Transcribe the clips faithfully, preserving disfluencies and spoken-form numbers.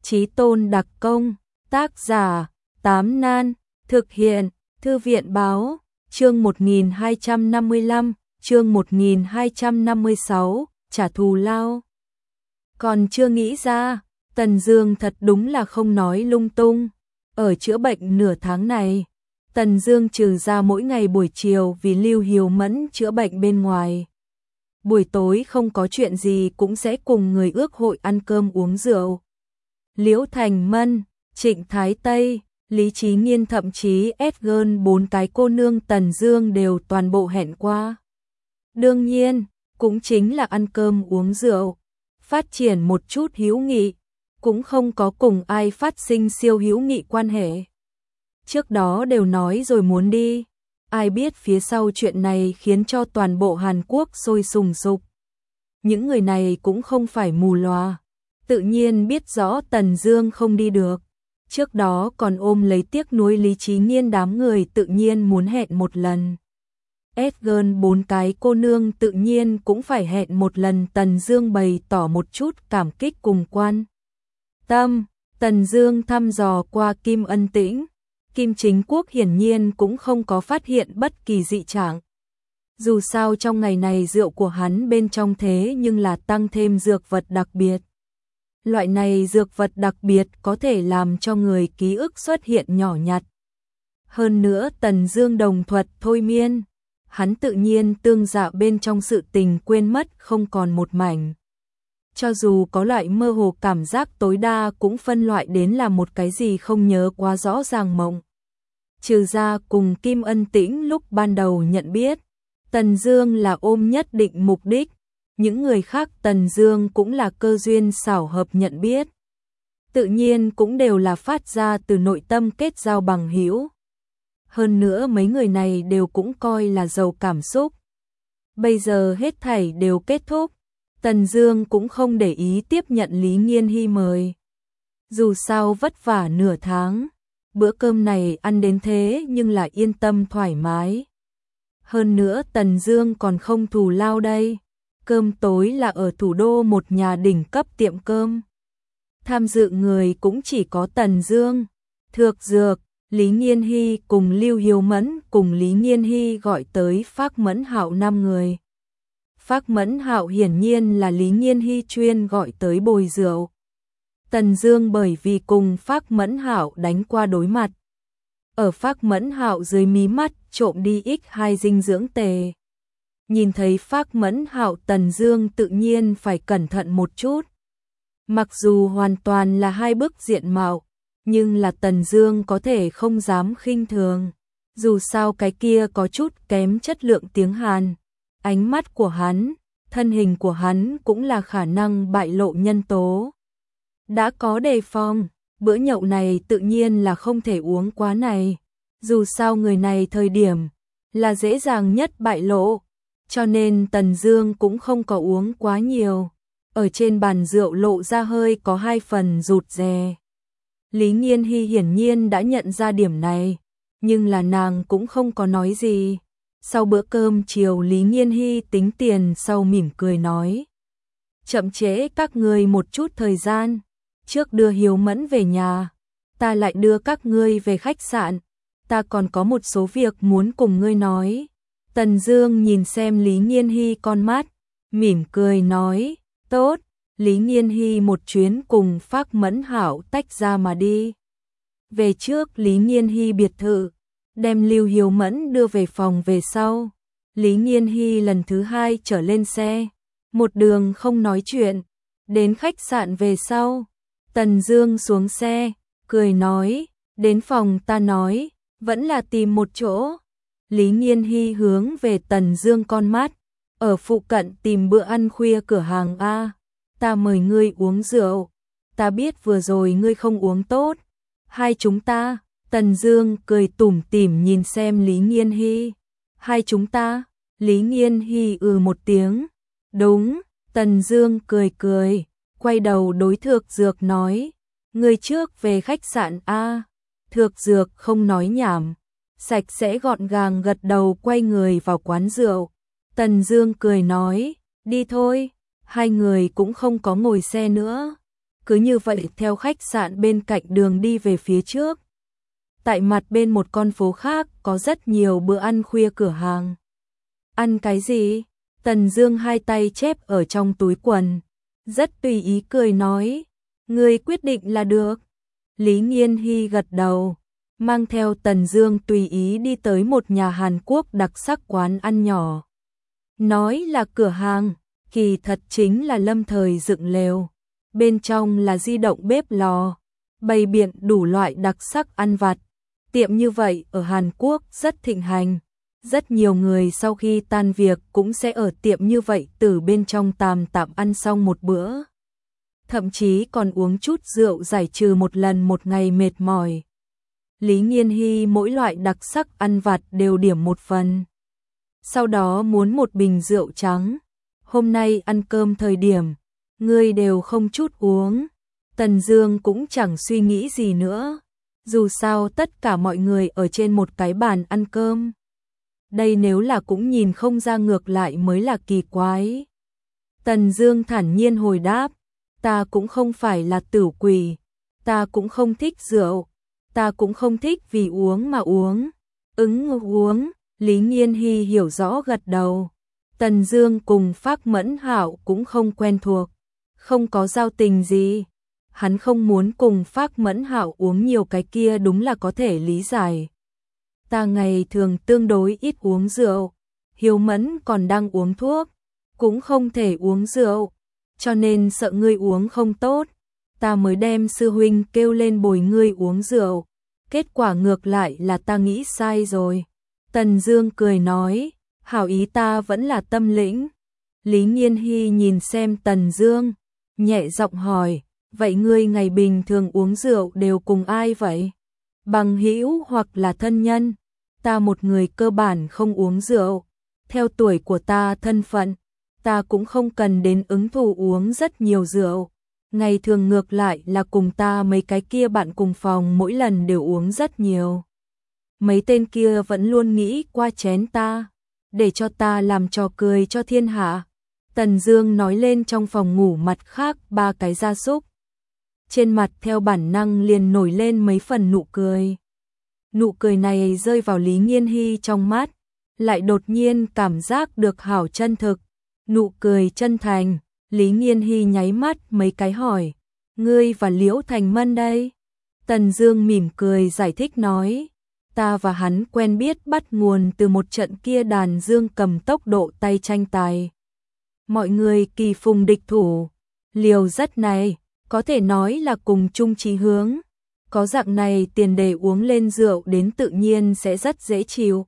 Chí Tôn đặc công, tác giả, Tám Nan, thực hiện, Thư viện báo, chương một nghìn hai trăm năm mươi lăm, chương một nghìn hai trăm năm mươi sáu, trả thù lao. Còn chưa nghĩ ra, Tần Dương thật đúng là không nói lung tung. Ở chữa bệnh nửa tháng này, Tần Dương trừ ra mỗi ngày buổi chiều vì Lưu Hiếu Mẫn chữa bệnh bên ngoài. Buổi tối không có chuyện gì cũng sẽ cùng người ước hội ăn cơm uống rượu. Liễu Thành Mân, Trịnh Thái Tây, Lý Chí Nghiên thậm chí ép gơn bốn cái cô nương Tần Dương đều toàn bộ hẹn qua. Đương nhiên, cũng chính là ăn cơm uống rượu, phát triển một chút hữu nghị, cũng không có cùng ai phát sinh siêu hữu nghị quan hệ. Trước đó đều nói rồi muốn đi, ai biết phía sau chuyện này khiến cho toàn bộ Hàn Quốc sôi sùng sục. Những người này cũng không phải mù lòa, tự nhiên biết rõ Tần Dương không đi được. Trước đó còn ôm lấy tiếc nuối Lý Chí Nghiên đám người tự nhiên muốn hẹn một lần. Ép gơn bốn cái cô nương tự nhiên cũng phải hẹn một lần. Tần Dương bày tỏ một chút cảm kích cùng quan tâm. Tần Dương thăm dò qua Kim Ân Tĩnh, Kim Chính Quốc hiển nhiên cũng không có phát hiện bất kỳ dị trạng. Dù sao trong ngày này rượu của hắn bên trong thế nhưng là tăng thêm dược vật đặc biệt. Loại này dược vật đặc biệt có thể làm cho người ký ức xuất hiện nhỏ nhặt. Hơn nữa Tần Dương đồng thuật thôi miên, hắn tự nhiên tương dạ bên trong sự tình quên mất không còn một mảnh. Cho dù có loại mơ hồ cảm giác tối đa cũng phân loại đến là một cái gì không nhớ quá rõ ràng mộng. Trừ ra cùng Kim Ân Tĩnh lúc ban đầu nhận biết, Tần Dương là ôm nhất định mục đích, những người khác Tần Dương cũng là cơ duyên xảo hợp nhận biết. Tự nhiên cũng đều là phát ra từ nội tâm kết giao bằng hữu. Hơn nữa mấy người này đều cũng coi là giàu cảm xúc. Bây giờ hết thảy đều kết thúc, Tần Dương cũng không để ý tiếp nhận Lý Nghiên Hy mời. Dù sao vất vả nửa tháng, bữa cơm này ăn đến thế nhưng là yên tâm thoải mái. Hơn nữa Tần Dương còn không thù lao đây. Cơm tối là ở thủ đô một nhà đỉnh cấp tiệm cơm. Tham dự người cũng chỉ có Tần Dương, Thược Dược, Lý Nghiên Hy cùng Lưu Hiếu Mẫn, cùng Lý Nghiên Hy gọi tới Phác Mẫn Hạo năm người. Phác Mẫn Hạo hiển nhiên là Lý Nghiên Hy chuyên gọi tới bồi rượu. Tần Dương bởi vì cùng Phác Mẫn Hạo đánh qua đối mặt, ở Phác Mẫn Hạo dưới mí mắt trộm đi ích hai dinh dưỡng tề. Nhìn thấy Phác Mẫn Hạo, Tần Dương tự nhiên phải cẩn thận một chút. Mặc dù hoàn toàn là hai bức diện mạo, nhưng là Tần Dương có thể không dám khinh thường. Dù sao cái kia có chút kém chất lượng tiếng Hàn, ánh mắt của hắn, thân hình của hắn cũng là khả năng bại lộ nhân tố. Đã có đề phòng, bữa nhậu này tự nhiên là không thể uống quá này. Dù sao người này thời điểm là dễ dàng nhất bại lộ, cho nên Tần Dương cũng không có uống quá nhiều. Ở trên bàn rượu lộ ra hơi có hai phần rụt rè. Lý Nghiên Hy hiển nhiên đã nhận ra điểm này, nhưng là nàng cũng không có nói gì. Sau bữa cơm chiều Lý Nghiên Hy tính tiền sau mỉm cười nói: "Chậm trễ các ngươi một chút thời gian, trước đưa Hiếu Mẫn về nhà, ta lại đưa các ngươi về khách sạn, ta còn có một số việc muốn cùng ngươi nói." Tần Dương nhìn xem Lý Nghiên Hy con mắt, mỉm cười nói: "Tốt." Lý Nghiên Hy một chuyến cùng Phác Mẫn Hạo tách ra mà đi. Về trước Lý Nghiên Hy biệt thự, đem Lưu Hiếu Mẫn đưa về phòng về sau, Lý Nghiên Hy lần thứ hai trở lên xe, một đường không nói chuyện. Đến khách sạn về sau, Tần Dương xuống xe, cười nói: "Đến phòng ta nói, vẫn là tìm một chỗ." Lý Nghiên Hy hướng về Tần Dương con mắt: "Ở phụ cận tìm bữa ăn khuya cửa hàng a, ta mời ngươi uống rượu, ta biết vừa rồi ngươi không uống tốt, hai chúng ta." Tần Dương cười tủm tỉm nhìn xem Lý Nghiên Hy: "Hai chúng ta?" Lý Nghiên Hy ừ một tiếng: "Đúng." Tần Dương cười cười, quay đầu đối Thược Dược nói: "Ngươi trước về khách sạn a." Thược Dược không nói nhảm, sạch sẽ gọn gàng gật đầu quay người vào quán rượu. Tần Dương cười nói: "Đi thôi." Hai người cũng không có ngồi xe nữa. cứ như vậy theo khách sạn bên cạnh đường đi về phía trước. Tại mặt bên một con phố khác có rất nhiều bữa ăn khuya cửa hàng. Ăn cái gì? Tần Dương hai tay chép ở trong túi quần, rất tùy ý cười nói, ngươi quyết định là được. Lý Nghiên Hy gật đầu, mang theo Tần Dương tùy ý đi tới một nhà Hàn Quốc đặc sắc quán ăn nhỏ. Nói là cửa hàng, kỳ thật chính là lâm thời dựng lều. Bên trong là di động bếp lò, bày biện đủ loại đặc sắc ăn vặt. Tiệm như vậy ở Hàn Quốc rất thịnh hành. Rất nhiều người sau khi tan việc cũng sẽ ở tiệm như vậy từ bên trong tạm tạm ăn xong một bữa. Thậm chí còn uống chút rượu giải trừ một lần một ngày mệt mỏi. Lý Nghiên Hy mỗi loại đặc sắc ăn vặt đều điểm một phần. Sau đó muốn một bình rượu trắng. Hôm nay ăn cơm thời điểm, ngươi đều không chút uống. Tần Dương cũng chẳng suy nghĩ gì nữa. Dù sao tất cả mọi người ở trên một cái bàn ăn cơm. Đây nếu là cũng nhìn không ra ngược lại mới là kỳ quái. Tần Dương thản nhiên hồi đáp, ta cũng không phải là tửu quỷ, ta cũng không thích rượu, ta cũng không thích vì uống mà uống. Ứng uống, Lý Nghiên Hy hiểu rõ gật đầu. Tần Dương cùng Phác Mẫn Hạo cũng không quen thuộc, không có giao tình gì. Hắn không muốn cùng Phác Mẫn Hạo uống nhiều cái kia đúng là có thể lý giải. Ta ngày thường tương đối ít uống rượu, Hiếu Mẫn còn đang uống thuốc, cũng không thể uống rượu, cho nên sợ ngươi uống không tốt, ta mới đem sư huynh kêu lên bồi ngươi uống rượu. Kết quả ngược lại là ta nghĩ sai rồi. Tần Dương cười nói, hảo ý ta vẫn là tâm lĩnh. Lý Nghiên Hy nhìn xem Tần Dương, nhẹ giọng hỏi, vậy ngươi ngày bình thường uống rượu đều cùng ai vậy? Bằng hữu hoặc là thân nhân? Ta một người cơ bản không uống rượu. Theo tuổi của ta thân phận, ta cũng không cần đến ứng thù uống rất nhiều rượu. Ngày thường ngược lại là cùng ta mấy cái kia bạn cùng phòng mỗi lần đều uống rất nhiều. Mấy tên kia vẫn luôn nghĩ qua chén ta, để cho ta làm trò cười cho thiên hạ. Tần Dương nói lên trong phòng ngủ mặt khác ba cái gia súc. Trên mặt theo bản năng liền nổi lên mấy phần nụ cười. Nụ cười này rơi vào Lý Nghiên Hy trong mắt, lại đột nhiên cảm giác được hảo chân thực. Nụ cười chân thành, Lý Nghiên Hy nháy mắt mấy cái hỏi, ngươi và Liễu Thành Mân đây? Tần Dương mỉm cười giải thích nói, ta và hắn quen biết bắt nguồn từ một trận kia đàn dương cầm tốc độ tay tranh tài. Mọi người kỳ phùng địch thủ, liều rất này, có thể nói là cùng chung chí hướng. Có dạng này tiền đề uống lên rượu đến tự nhiên sẽ rất dễ chịu.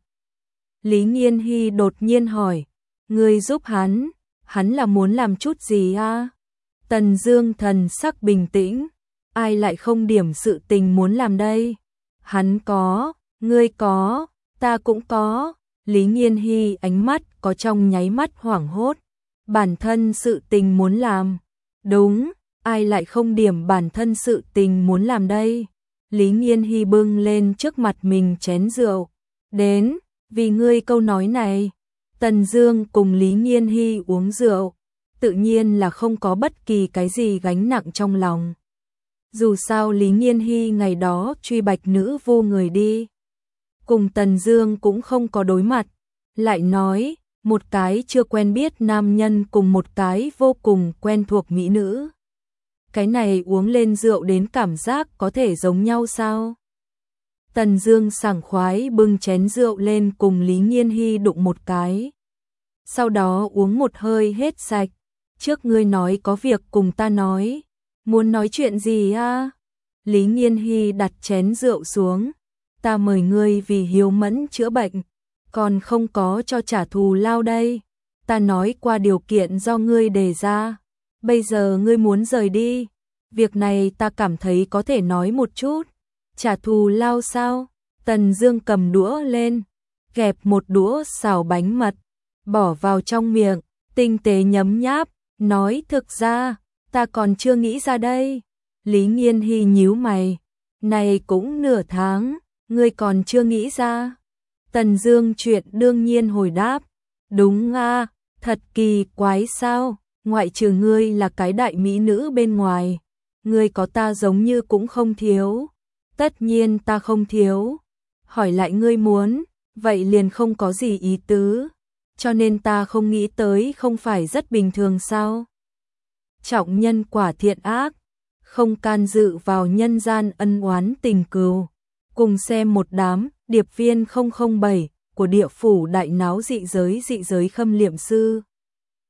Lý Nghiên Hy đột nhiên hỏi, ngươi giúp hắn, hắn là muốn làm chút gì à? Tần Dương thần sắc bình tĩnh, ai lại không điểm sự tình muốn làm đây? Hắn có, ngươi có, ta cũng có. Lý Nghiên Hy ánh mắt có trong nháy mắt hoảng hốt, bản thân sự tình muốn làm. Đúng, ai lại không điểm bản thân sự tình muốn làm đây? Lý Nghiên Hy bưng lên trước mặt mình chén rượu, đến, vì ngươi câu nói này. Tần Dương cùng Lý Nghiên Hy uống rượu, tự nhiên là không có bất kỳ cái gì gánh nặng trong lòng. Dù sao Lý Nghiên Hy ngày đó truy bạch nữ vô người đi, cùng Tần Dương cũng không có đối mặt, lại nói, một cái chưa quen biết nam nhân cùng một cái vô cùng quen thuộc mỹ nữ. Cái này uống lên rượu đến cảm giác có thể giống nhau sao? Tần Dương sảng khoái bưng chén rượu lên cùng Lý Nghiên Hy đụng một cái. Sau đó uống một hơi hết sạch. Trước ngươi nói có việc cùng ta nói. Muốn nói chuyện gì a? Lý Nghiên Hy đặt chén rượu xuống. Ta mời ngươi vì Hiếu Mẫn chữa bệnh, còn không có cho trả thù lao đây. Ta nói qua điều kiện do ngươi đề ra. Bây giờ ngươi muốn rời đi. Việc này ta cảm thấy có thể nói một chút. Trả thù lao sao? Tần Dương cầm đũa lên, kẹp một đũa xào bánh mật, bỏ vào trong miệng, tinh tế nhấm nháp, nói thực ra, ta còn chưa nghĩ ra đây. Lý Nghiên Hy nhíu mày, này cũng nửa tháng, ngươi còn chưa nghĩ ra? Tần Dương chuyện đương nhiên hồi đáp, đúng a, thật kỳ quái sao, ngoại trừ ngươi là cái đại mỹ nữ bên ngoài, ngươi có ta giống như cũng không thiếu. Tất nhiên ta không thiếu. Hỏi lại ngươi muốn, vậy liền không có gì ý tứ. Cho nên ta không nghĩ tới không phải rất bình thường sao? Trọng nhân quả thiện ác, không can dự vào nhân gian ân oán tình cừu. Cùng xem một đám điệp viên không không bảy của địa phủ đại náo dị giới dị giới khâm liệm sư.